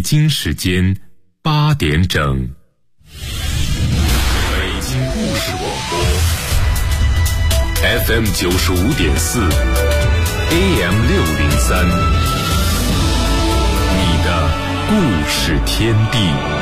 京时间8点整。北京故事广播 FM 95.4 AM 603，你的故事天地。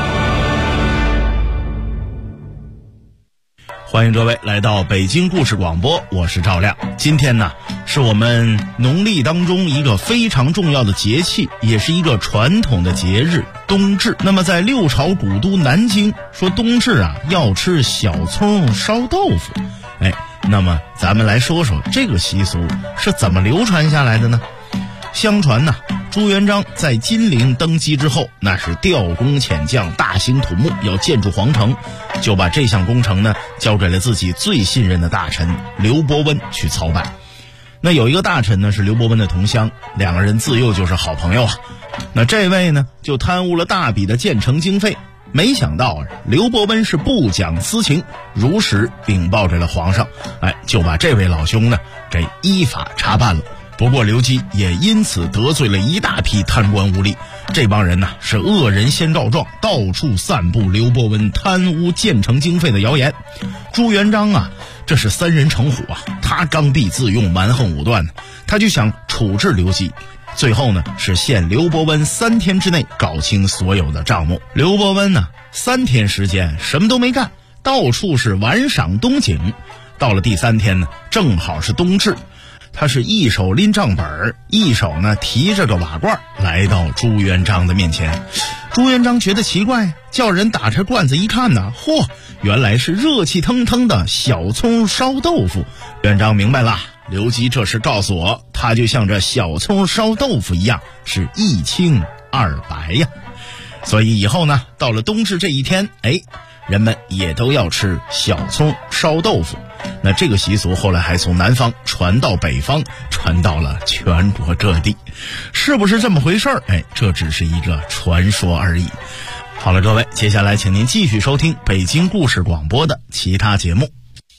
欢迎各位来到北京故事广播，我是赵亮。今天呢，是我们农历当中一个非常重要的节气，也是一个传统的节日——冬至。那么在六朝古都南京，说冬至啊要吃小葱烧豆腐。那么咱们来说说这个习俗是怎么流传下来的呢？相传呢，朱元璋在金陵登基之后，那是调工遣将，大兴土木，要建筑皇城，就把这项工程呢交给了自己最信任的大臣刘伯温去操办。那有一个大臣呢是刘伯温的同乡，两个人自幼就是好朋友啊。那这位呢就贪污了大笔的建成经费，没想到刘伯温是不讲私情，如实禀报给了皇上，就把这位老兄呢给依法查办了。不过刘基也因此得罪了一大批贪官污吏，这帮人呢是恶人先告状，到处散布刘伯温贪污建成经费的谣言。朱元璋啊，这是三人成虎啊，他刚愎自用，蛮横武断，他就想处置刘基。最后呢是限刘伯温3天之内搞清所有的账目。刘伯温呢3天时间什么都没干，到处是玩赏冬景。到了第3天呢，正好是冬至，他是一手拎账本，一手呢提着个瓦罐来到朱元璋的面前。朱元璋觉得奇怪，叫人打开罐子一看呢，嚯，原来是热气腾腾的小葱烧豆腐。元璋明白了，刘基这是告诉我，他就像这小葱烧豆腐一样，是一清二白呀。所以以后呢，到了冬至这一天，人们也都要吃小葱烧豆腐。那这个习俗后来还从南方传到北方，传到了全国各地。是不是这么回事儿？这只是一个传说而已。好了，各位，接下来请您继续收听北京故事广播的其他节目。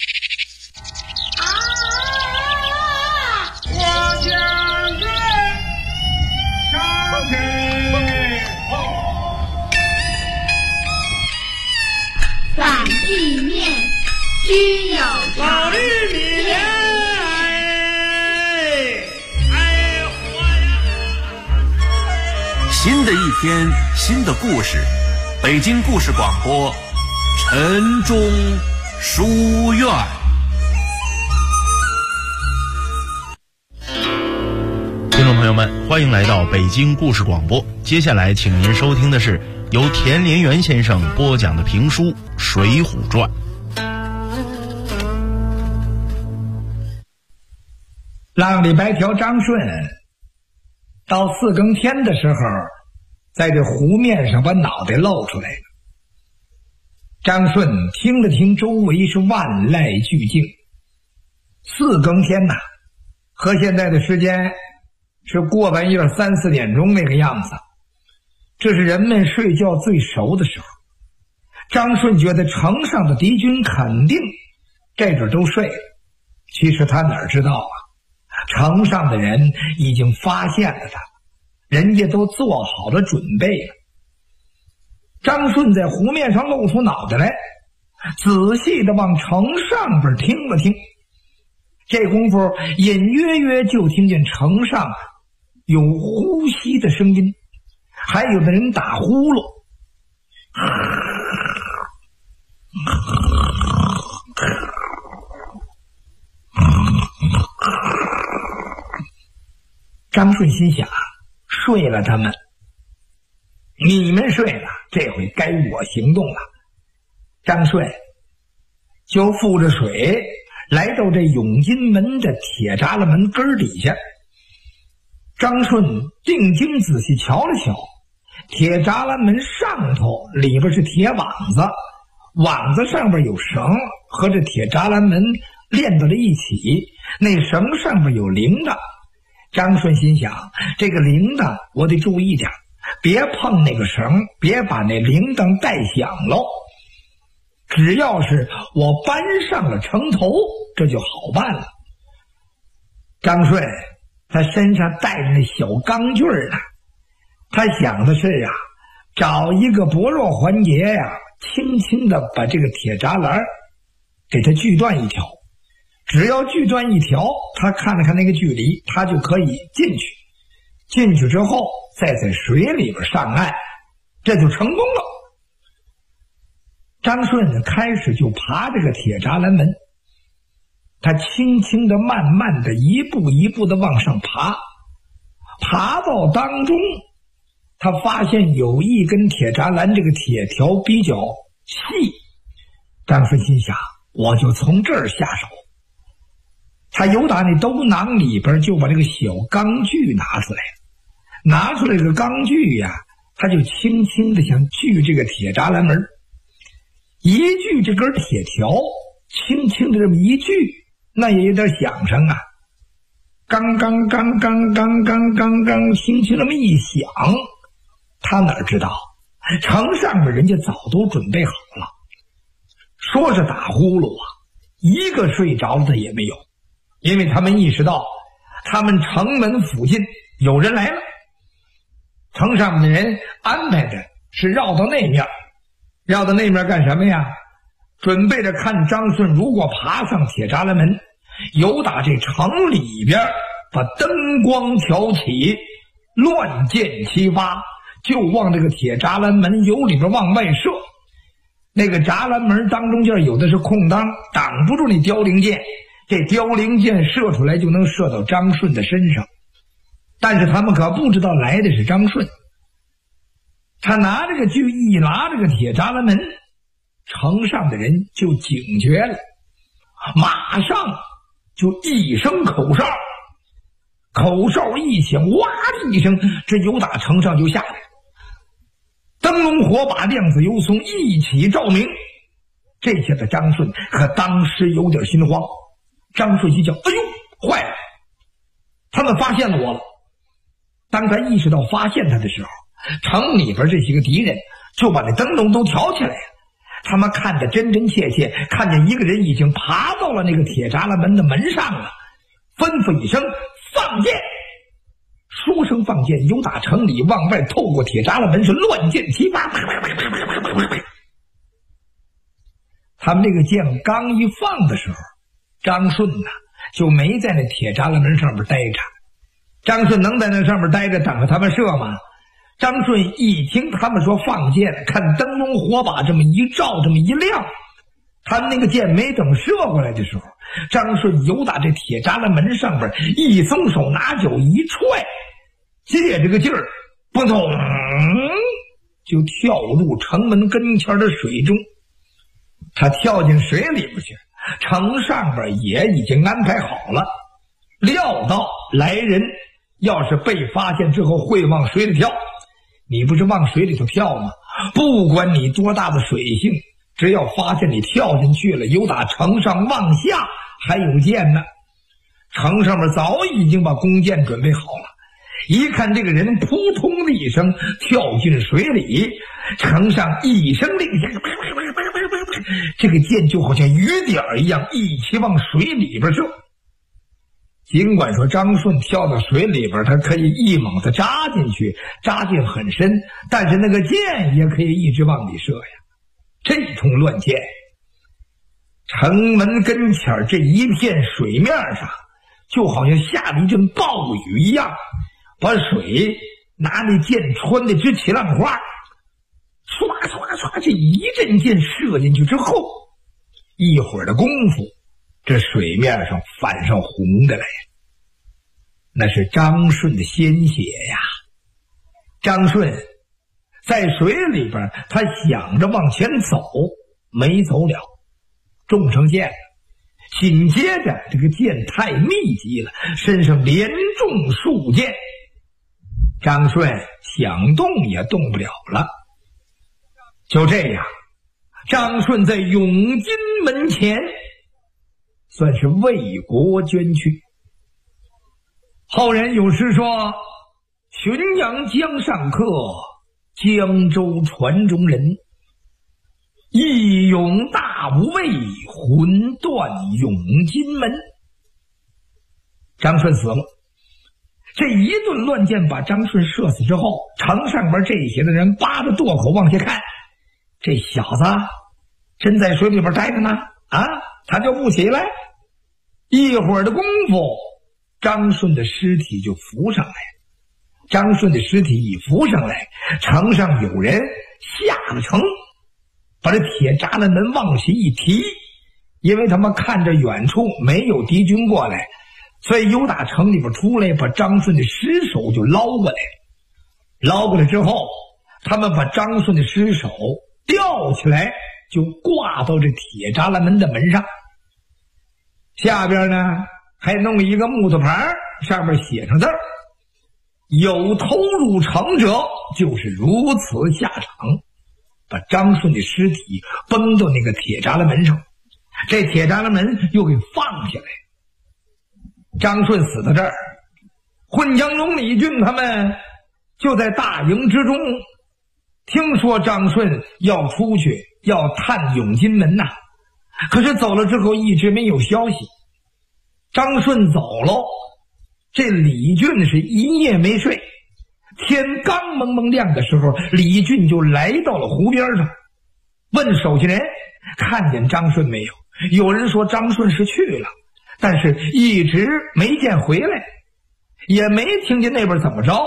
反地面须有老绿米莲， 新的一天，新的故事，北京故事广播，晨钟书院。 听众朋友们，欢迎来到北京故事广播。接下来请您收听的是由田连元先生播讲的评书《水浒传》。 浪里白条张顺到4更天的时候，在这湖面上把脑袋露出来了。张顺听了听周围，是万籁俱静。4更天呐，和现在的时间是过半夜3、4点钟那个样子，这是人们睡觉最熟的时候。张顺觉得城上的敌军肯定这阵都睡了，其实他哪知道啊，城上的人已经发现了他，人家都做好了准备了。张顺在湖面上露出脑袋来，仔细的往城上边听了听。这功夫隐约约就听见城上有呼吸的声音，还有的人打呼噜。张顺心想，睡了他们，你们睡了，这回该我行动了。张顺就负着水来到这永金门的铁栅栏门根底下。张顺定睛仔细瞧了瞧，铁栅栏门上头里边是铁网子，网子上边有绳，和这铁栅栏门连到了一起，那绳上边有铃铛。张顺心想，这个铃铛我得注意点，别碰那个绳，别把那铃铛带响喽。只要是我搬上了城头，这就好办了。张顺他身上带着那小钢锯呢，他想的是啊， 找一个薄弱环节呀，轻轻的把这个铁栅栏给它锯断一条，只要锯断一条，他看了看那个距离，他就可以进去。进去之后再在水里边上岸，这就成功了。张顺开始就爬这个铁栅栏门，他轻轻的慢慢的一步一步的往上爬，爬到当中他发现有一根铁栅栏这个铁条比较细，张顺心想我就从这儿下手。他由打那兜囊里边就把这个小钢锯拿出来了，拿出来这个钢锯呀，他就轻轻的想锯这个铁栅栏门，一锯这根铁条，轻轻的这么一锯，那也有点响声啊，刚刚刚刚刚刚刚刚，轻轻那么一响，他哪知道城上面人家早都准备好了，说是打呼噜啊，一个睡着的也没有，因为他们意识到他们城门附近有人来了。城上面的人安排的是绕到那面，绕到那面干什么呀？准备着看张顺如果爬上铁栅栏门，由打这城里边把灯光挑起，乱箭齐发，就往这个铁栅栏门由里边往外射。那个栅栏门当中间有的是空当，挡不住那凋零箭，这凋零箭射出来就能射到张顺的身上。但是他们可不知道来的是张顺，他拿这个锯一拉这个铁栅栏门，城上的人就警觉了，马上就一声口哨，口哨一响，哇的一声，这由打城上就下来了，灯笼火把亮子油松一起照明。这下的张顺可当时有点心慌，张顺一叫，哎呦，坏了，他们发现了我了。当他意识到发现他的时候，城里边这些个敌人就把那灯笼都挑起来了，他们看得真真切切，看见一个人已经爬到了那个铁栅栏门的门上了，吩咐一声放箭，说声放箭，由打城里往外透过铁栅栏门是乱箭齐发。他们这个箭刚一放的时候，张顺呢就没在那铁栅栏门上面待着。张顺能在那上面待着等着他们射吗？张顺一听他们说放箭，看灯笼火把这么一照，这么一亮，他们那个箭没等射过来的时候，张顺由打这铁栅栏门上边一松手，拿脚一踹，借这个劲儿，扑通就跳入城门跟前的水中。他跳进水里边去，城上边也已经安排好了，料到来人要是被发现之后会往水里跳，你不是往水里头跳吗？不管你多大的水性，只要发现你跳进去了，由打城上往下还有箭呢。城上面早已经把弓箭准备好了，一看这个人扑通的一声跳进水里，城上一声令下，这个箭就好像雨点一样一起往水里边射。尽管说张顺跳到水里边，他可以一猛子扎进去，扎进很深，但是那个箭也可以一直往里射呀。这通乱箭，城门跟前这一片水面上就好像下了一阵暴雨一样，把水拿那箭穿的直起浪花，唰唰唰，这一阵箭射进去之后，一会儿的功夫，这水面上泛上红的来，那是张顺的鲜血呀。张顺在水里边，他想着往前走，没走了，中成箭了。紧接着这个箭太密集了，身上连中数箭，张顺想动也动不了了。就这样，张顺在永金门前算是为国捐躯。后人有诗说，浔阳江上客，江州船中人，义勇大无畏，魂断永金门。张顺死了， 这一顿乱箭把张顺射死之后，城上边这些的人扒着垛口往下看，这小子真在水里边待着呢啊，他就不起来。一会儿的功夫，张顺的尸体就浮上来。张顺的尸体一浮上来，城上有人下了城，把这铁栅栏门往起一提，因为他们看着远处没有敌军过来，所以由打城里边出来，把张顺的尸首就捞过来。捞过来之后，他们把张顺的尸首吊起来，就挂到这铁栅栏门的门上。下边呢还弄了一个木头牌，上面写上字儿：有偷入城者，就是如此下场。把张顺的尸体崩到那个铁栅栏门上，这铁栅栏门又给放下来。张顺死到这儿，混江龙、李俊他们就在大营之中，听说张顺要出去要探永金门呐，可是走了之后一直没有消息。张顺走了，这李俊是一夜没睡，天刚蒙蒙亮的时候，李俊就来到了湖边上，问手下人看见张顺没有。有人说张顺是去了，但是一直没见回来，也没听见那边怎么着。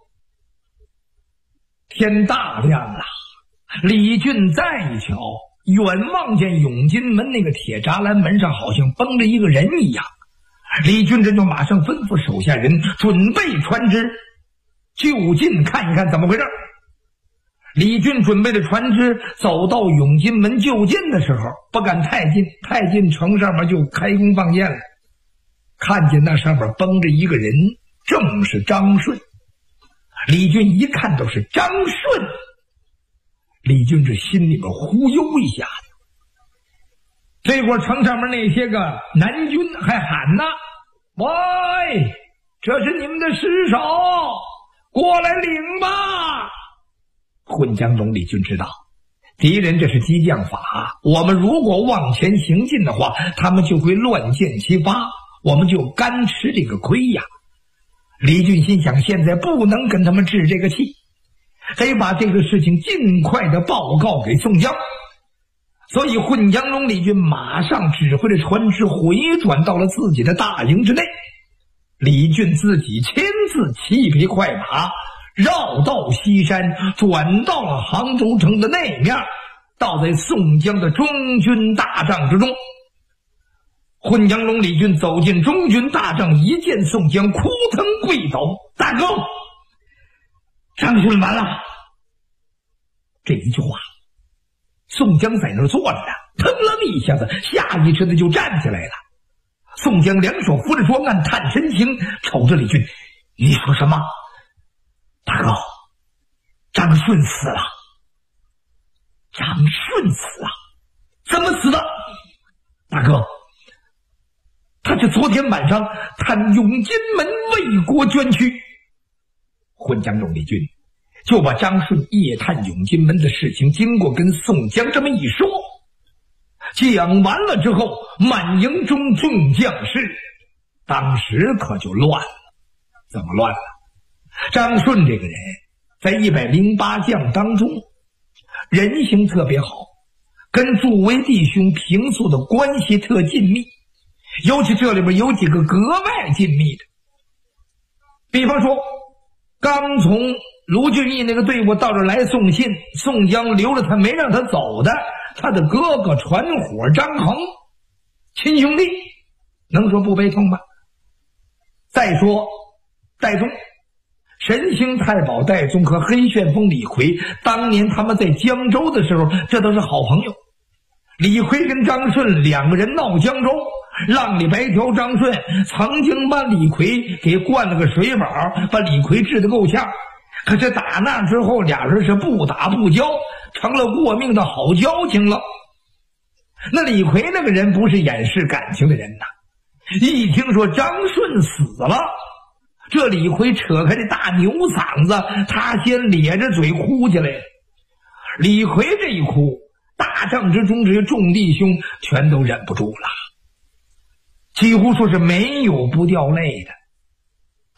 天大亮了，李俊再一瞧，远望见永金门那个铁栅栏门上好像绷着一个人一样。李俊这就马上吩咐手下人准备船只，就近看一看怎么回事。李俊准备的船只走到永金门就近的时候，不敢太近，太近城上面就开弓放箭了。看见那上面绷着一个人，正是张顺。李俊一看都是张顺，李俊这心里边忽悠一下子。这会儿城上面那些个南军还喊呢：喂，这是你们的尸首，过来领吧！混江龙李俊知道敌人这是激将法，我们如果往前行进的话，他们就会乱箭齐发，我们就干吃这个亏呀。李俊心想，现在不能跟他们置这个气，得把这个事情尽快的报告给宋江。所以混江龙李俊马上指挥着船只回转到了自己的大营之内。李俊自己亲自骑一匹快马，绕道西山，转到了杭州城的那面，倒在宋江的中军大帐之中。混江龙李俊走进中军大帐，一见宋江，扑腾跪倒：大哥，张顺完了。这一句话，宋江在那儿坐着呢，腾楞一下子，下意识的就站起来了。宋江两手扶着桌案，探神情，瞅着李俊：你说什么？大哥，张顺死了。张顺死了？怎么死的？大哥，他是昨天晚上探永金门为国捐躯。混江龙李俊就把张顺夜探永金门的事情经过跟宋江这么一说。讲完了之后，满营中众将士当时可就乱了。怎么乱了？张顺这个人在108将当中人性特别好，跟诸位弟兄平素的关系特紧密，尤其这里边有几个格外紧密的。比方说，刚从卢俊义那个队伍到这来送信，宋江留着他没让他走的，他的哥哥船伙张衡，亲兄弟，能说不悲痛吗？再说戴宗，神行太保戴宗和黑旋风李逵，当年他们在江州的时候，这都是好朋友。李逵跟张顺两个人闹江州，浪里白条张顺曾经把李逵给灌了个水饱，把李逵治得够呛。可是打那之后，俩人是不打不交，成了过命的好交情了。那李逵那个人不是掩饰感情的人呐，一听说张顺死了，这李逵扯开这大牛嗓子，他先咧着嘴哭起来了。李逵这一哭，大帐之中这些众弟兄全都忍不住了，几乎说是没有不掉泪的。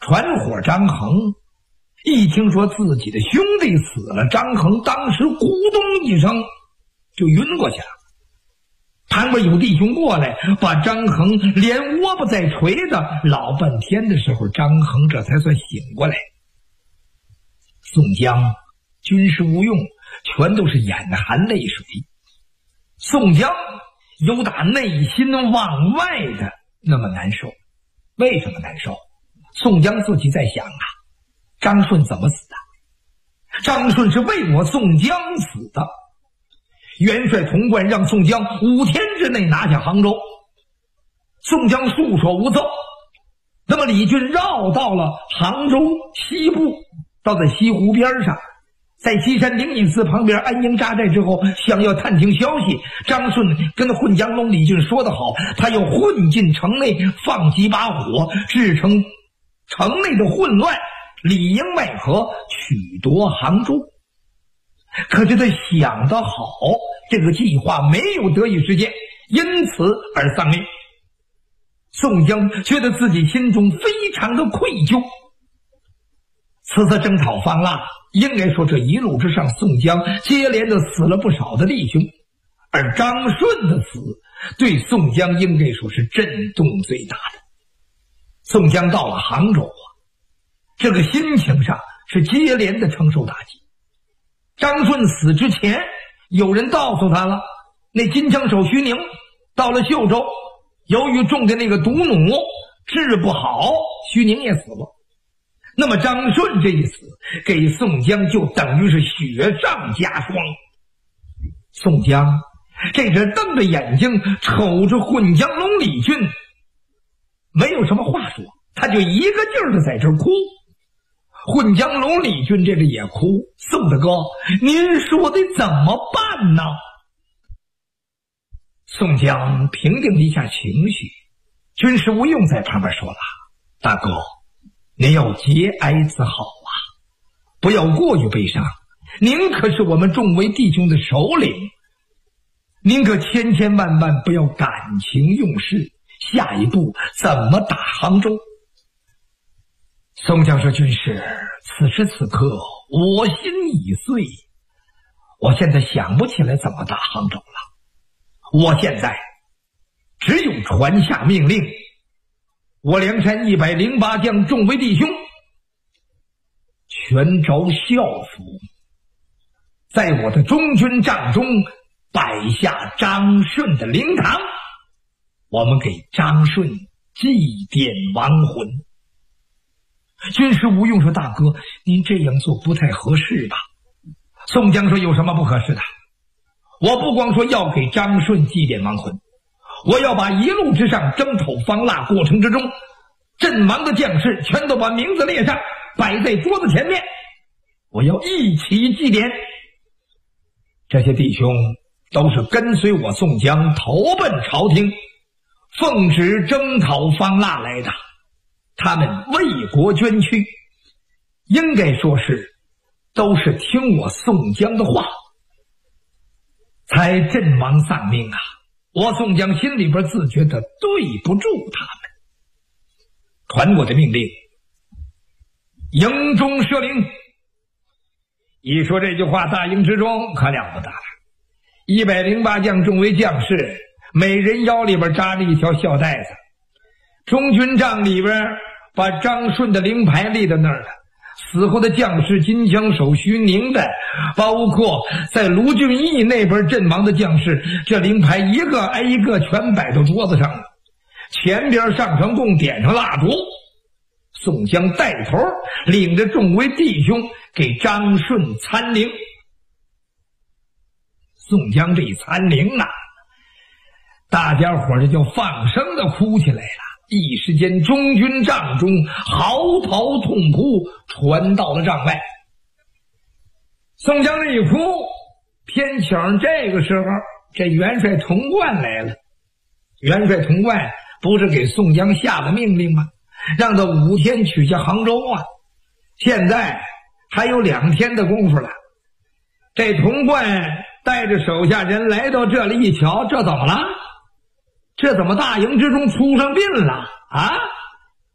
传伙张衡一听说自己的兄弟死了，张衡当时咕咚一声就晕过去了。旁边有弟兄过来，把张衡连窝巴带锤的老半天的时候，张衡这才算醒过来。宋江军师无用，全都是眼含泪水。宋江有打内心往外的那么难受。为什么难受？宋江自己在想啊，张顺怎么死的？张顺是为我宋江死的。元帅童贯让宋江5天之内拿下杭州，宋江束手无策。那么李俊绕到了杭州西部，到在西湖边上，在西山灵隐寺旁边安营扎寨之后，想要探听消息。张顺跟混江龙李俊说得好，他要混进城内，放几把火，制成城内的混乱，里应外合，取夺杭州。可是他想得好，这个计划没有得以实现，因此而丧命。宋江觉得自己心中非常的愧疚。此次征讨方腊，应该说这一路之上，宋江接连的死了不少的弟兄，而张顺的死对宋江应该说是震动最大的。宋江到了杭州啊，这个心情上是接连的承受打击。张顺死之前，有人告诉他了，那金枪手徐宁到了秀州，由于中的那个毒弩治不好，徐宁也死了。那么张顺这一死，给宋江就等于是雪上加霜。宋江这阵瞪着眼睛瞅着混江龙李俊，没有什么话说，他就一个劲儿的在这哭。混江龙李俊这个也哭，宋大哥，您说得怎么办呢？宋江平定了一下情绪，军师吴用在旁边说了，大哥，您要节哀自好啊，不要过于悲伤，您可是我们众位弟兄的首领，您可千千万万不要感情用事，下一步怎么打杭州？宋江说，军师，此时此刻我心已碎，我现在想不起来怎么打杭州了。我现在只有传下命令，我梁山108将众位弟兄全着校服，在我的中军帐中摆下张顺的灵堂，我们给张顺祭奠亡魂。军师吴用说，大哥，您这样做不太合适吧？宋江说，有什么不合适的？我不光说要给张顺祭奠亡魂，我要把一路之上征讨方腊过程之中阵亡的将士全都把名字列上，摆在桌子前面，我要一起祭奠。这些弟兄都是跟随我宋江投奔朝廷，奉旨征讨方腊来的，他们为国捐躯，应该说是都是听我宋江的话才阵亡丧命啊！我宋江心里边自觉得对不住他们，传我的命令，营中设令。一说这句话，大营之中可了不得了，108将众位将士，每人腰里边扎着一条孝带子，中军帐里边把张顺的灵牌立在那儿了，死后的将士金枪手徐宁的，包括在卢俊义那边阵亡的将士，这灵牌一个挨一个全摆到桌子上了，前边上上供，点上蜡烛。宋江带头领着众位弟兄给张顺参灵。宋江这一参灵啊，大家伙这就放声的哭起来了，一时间中军帐中嚎啕痛哭传到了帐外。宋江这一哭，偏巧这个时候这元帅童贯来了。元帅童贯不是给宋江下了命令吗？让他5天取下杭州啊！现在还有2天的功夫了。这童贯带着手下人来到这里一瞧，这怎么了？这怎么大营之中出上病了啊？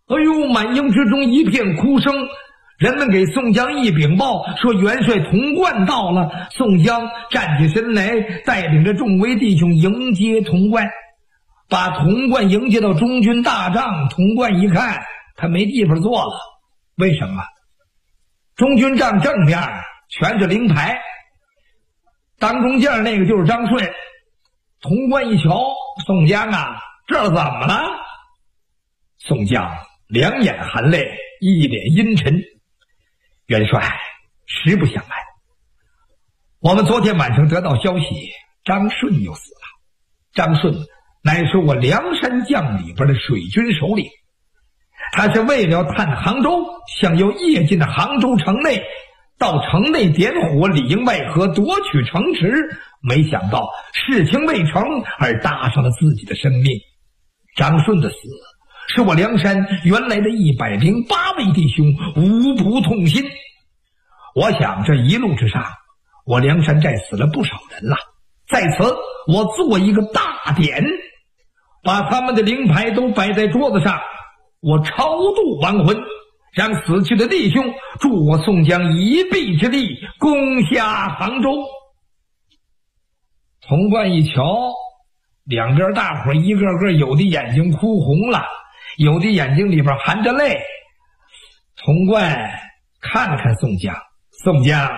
哎呦，满营之中一片哭声。人们给宋江一禀报，说元帅童贯到了。宋江站起身来，带领着众位弟兄迎接童贯，把童贯迎接到中军大帐。童贯一看，他没地方坐了。为什么？中军帐正面全是灵牌，当中间那个就是张顺。童贯一瞧，宋江啊，这怎么了？宋江两眼含泪，一脸阴沉。元帅，实不相瞒，我们昨天晚上得到消息，张顺又死了。张顺乃是我梁山将里边的水军首领，他是为了探杭州，想要夜进杭州城内，到城内点火，里应外合，夺取城池。没想到事情未成，而搭上了自己的生命。张顺的死是我梁山原来的108位弟兄无不痛心。我想这一路之上，我梁山寨死了不少人了。在此我做一个大典，把他们的灵牌都摆在桌子上，我超度亡魂，让死去的弟兄助我宋江一臂之力，攻下杭州。童贯一瞧，两边大伙一个个有的眼睛哭红了，有的眼睛里边含着泪。童贯看了看宋江，宋江，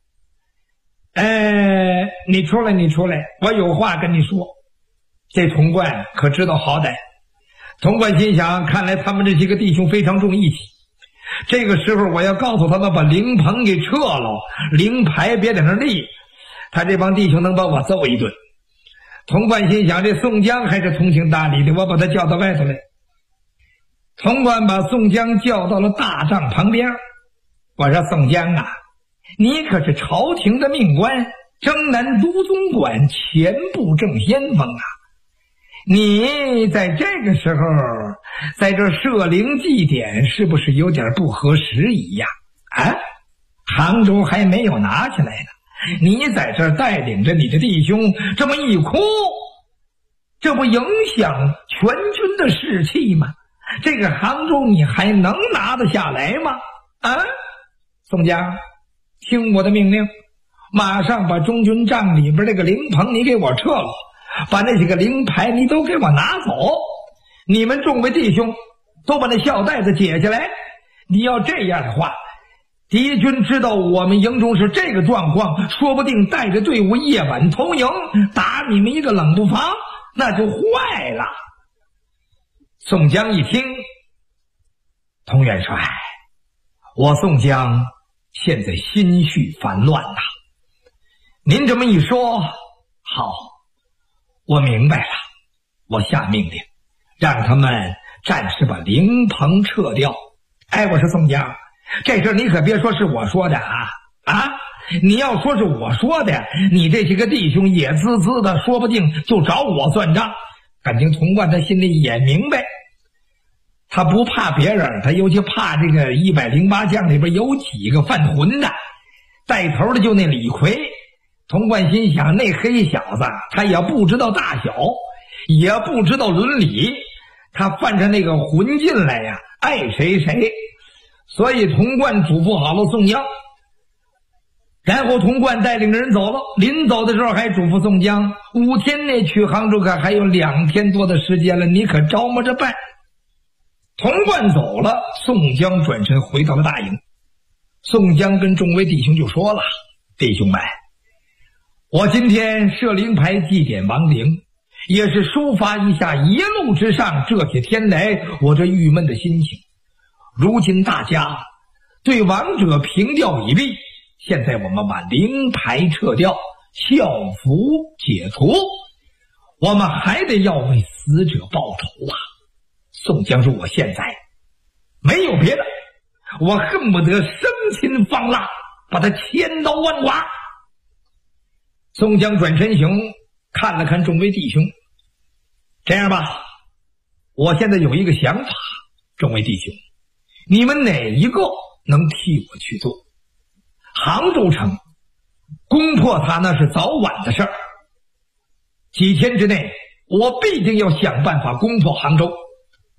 你出来，我有话跟你说。这童贯可知道好歹。童贯心想，看来他们这几个弟兄非常重义气，这个时候我要告诉他们把灵棚给撤了，灵牌别在那立，他这帮弟兄能把我揍一顿。童贯心想，这宋江还是通情达理的，我把他叫到外头来。童贯把宋江叫到了大帐旁边，我说宋江啊，你可是朝廷的命官，征南都总管，前部正先锋啊，你在这个时候在这设灵祭典，是不是有点不合时宜呀？杭州还没有拿起来呢，你在这带领着你的弟兄这么一哭，这不影响全军的士气吗？这个杭州你还能拿得下来吗？宋江，听我的命令，马上把中军帐里边这个灵棚你给我撤了，把那几个灵牌你都给我拿走，你们众位弟兄都把那孝带子解下来。你要这样的话，敌军知道我们营中是这个状况，说不定带着队伍夜晚偷营，打你们一个冷不防，那就坏了。宋江一听，童元帅，我宋江现在心绪烦乱呐。您这么一说，好，我明白了，我下命令，让他们暂时把灵棚撤掉。我说宋江，这事你可别说是我说的你要说是我说的，你这些个弟兄也滋滋的，说不定就找我算账。感情童贯他心里也明白，他不怕别人，他尤其怕这个108将里边有几个犯浑的，带头的就那李逵。童贯心想，那黑小子他也不知道大小，也不知道伦理，他犯着那个浑进来呀，爱谁谁。所以童贯嘱咐好了宋江，然后童贯带领人走了。临走的时候还嘱咐宋江，5天内去杭州，可还有2天多的时间了，你可着摸着办。童贯走了，宋江转身回到了大营。宋江跟众位弟兄就说了，弟兄们，我今天设灵牌祭奠亡灵，也是抒发一下一路之上这些天来我这郁闷的心情。如今大家对亡者凭吊已毕，现在我们把灵牌撤掉，校服解除，我们还得要为死者报仇啊。宋江说，我现在没有别的，我恨不得生擒方腊，把他千刀万剐。宋江转身行，看了看众位弟兄，这样吧，我现在有一个想法，众位弟兄，你们哪一个能替我去做？杭州城攻破它那是早晚的事儿，几天之内我必定要想办法攻破杭州。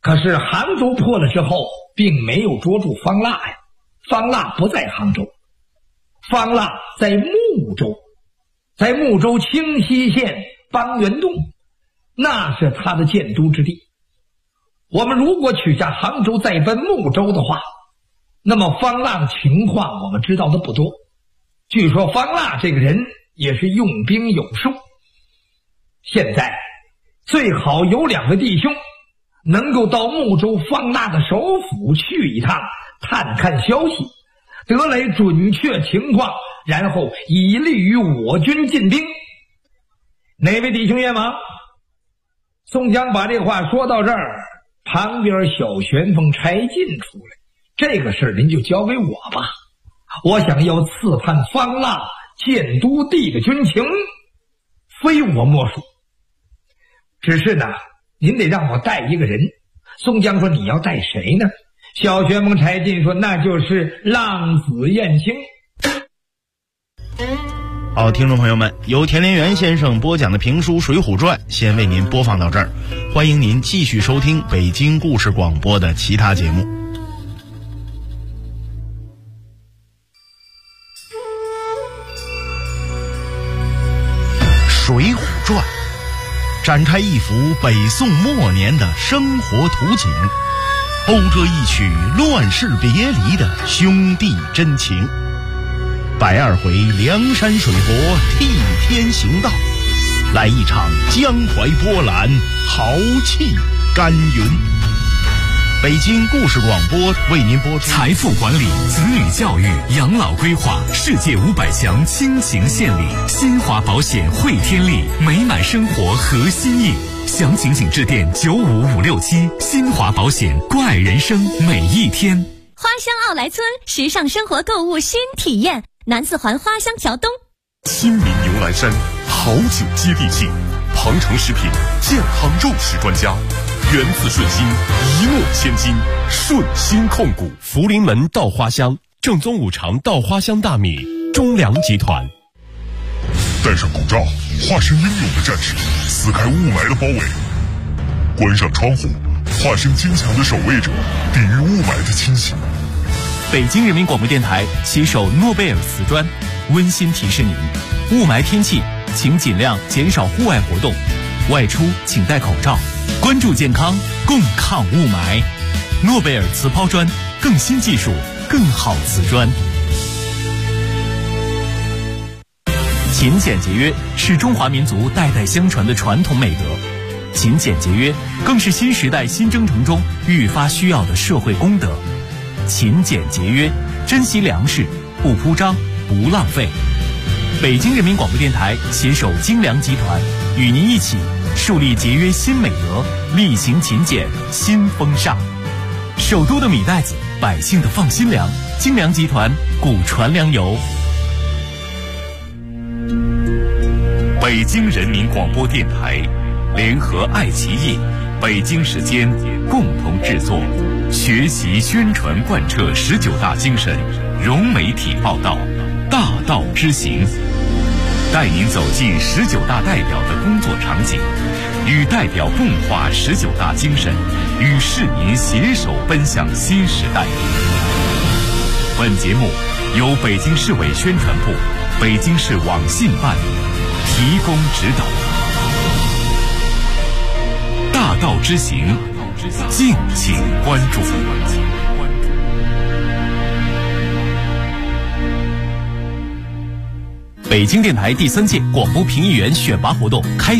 可是杭州破了之后，并没有捉住方腊呀。方腊不在杭州，方腊在睦州，在睦州清溪县邦源洞，那是他的建都之地。我们如果取下杭州再奔睦州的话，那么方腊的情况我们知道的不多。据说方腊这个人也是用兵有术，现在最好有2个弟兄能够到睦州方腊的首府去一趟，探看消息，得来准确情况，然后以利于我军进兵。哪位弟兄愿忙？宋江把这话说到这儿，旁边小旋风柴进出来，这个事您就交给我吧。我想要刺探方腊建都地的军情，非我莫属。只是呢，您得让我带一个人。宋江说：“你要带谁呢？”小旋风柴进说：“那就是浪子燕青。” 好，听众朋友们，由田连元先生播讲的评书《水浒传》先为您播放到这儿，欢迎您继续收听北京故事广播的其他节目。《水浒传》展开一幅北宋末年的生活图景，讴歌一曲乱世别离的兄弟真情。120回梁山水泊替天行道，来一场江淮波澜，豪气干云。北京故事广播为您播出财富管理、子女教育、养老规划，世界500强倾情献礼，新华保险汇天利，美满生活核心印。详情请致电95567，新华保险，关爱人生每一天。 花乡奥莱村，时尚生活购物新体验，南四环花乡桥东。 亲民牛栏山，好酒接地气，庞城食品健康肉食专家，源自顺心，一诺千金，顺心控股。 福临门稻花香，正宗五常稻花香大米，中粮集团。 戴上口罩，化身英勇的战士，撕开雾霾的包围；关上窗户，化身坚强的守卫者，抵御雾霾的侵袭。 北京人民广播电台携手诺贝尔瓷砖，温馨提示您：雾霾天气，请尽量减少户外活动，外出请戴口罩，关注健康，共抗雾霾。诺贝尔瓷抛砖，更新技术，更好瓷砖。勤俭节约是中华民族代代相传的传统美德，勤俭节约更是新时代新征程中愈发需要的社会公德。勤俭节约，珍惜粮食，不铺张，不浪费。北京人民广播电台携手精粮集团，与您一起树立节约新美德，厉行勤俭新风尚。首都的米袋子，百姓的放心粮，精粮集团古传粮油。北京人民广播电台联合爱奇艺、北京时间共同制作，学习宣传贯彻19大精神，融媒体报道，大道之行，带您走进19大代表的工作场景，与代表共话19大精神，与市民携手奔向新时代。本节目由北京市委宣传部、北京市网信办提供指导。大道之行，敬请关注。北京电台第3届广播评议员选拔活动开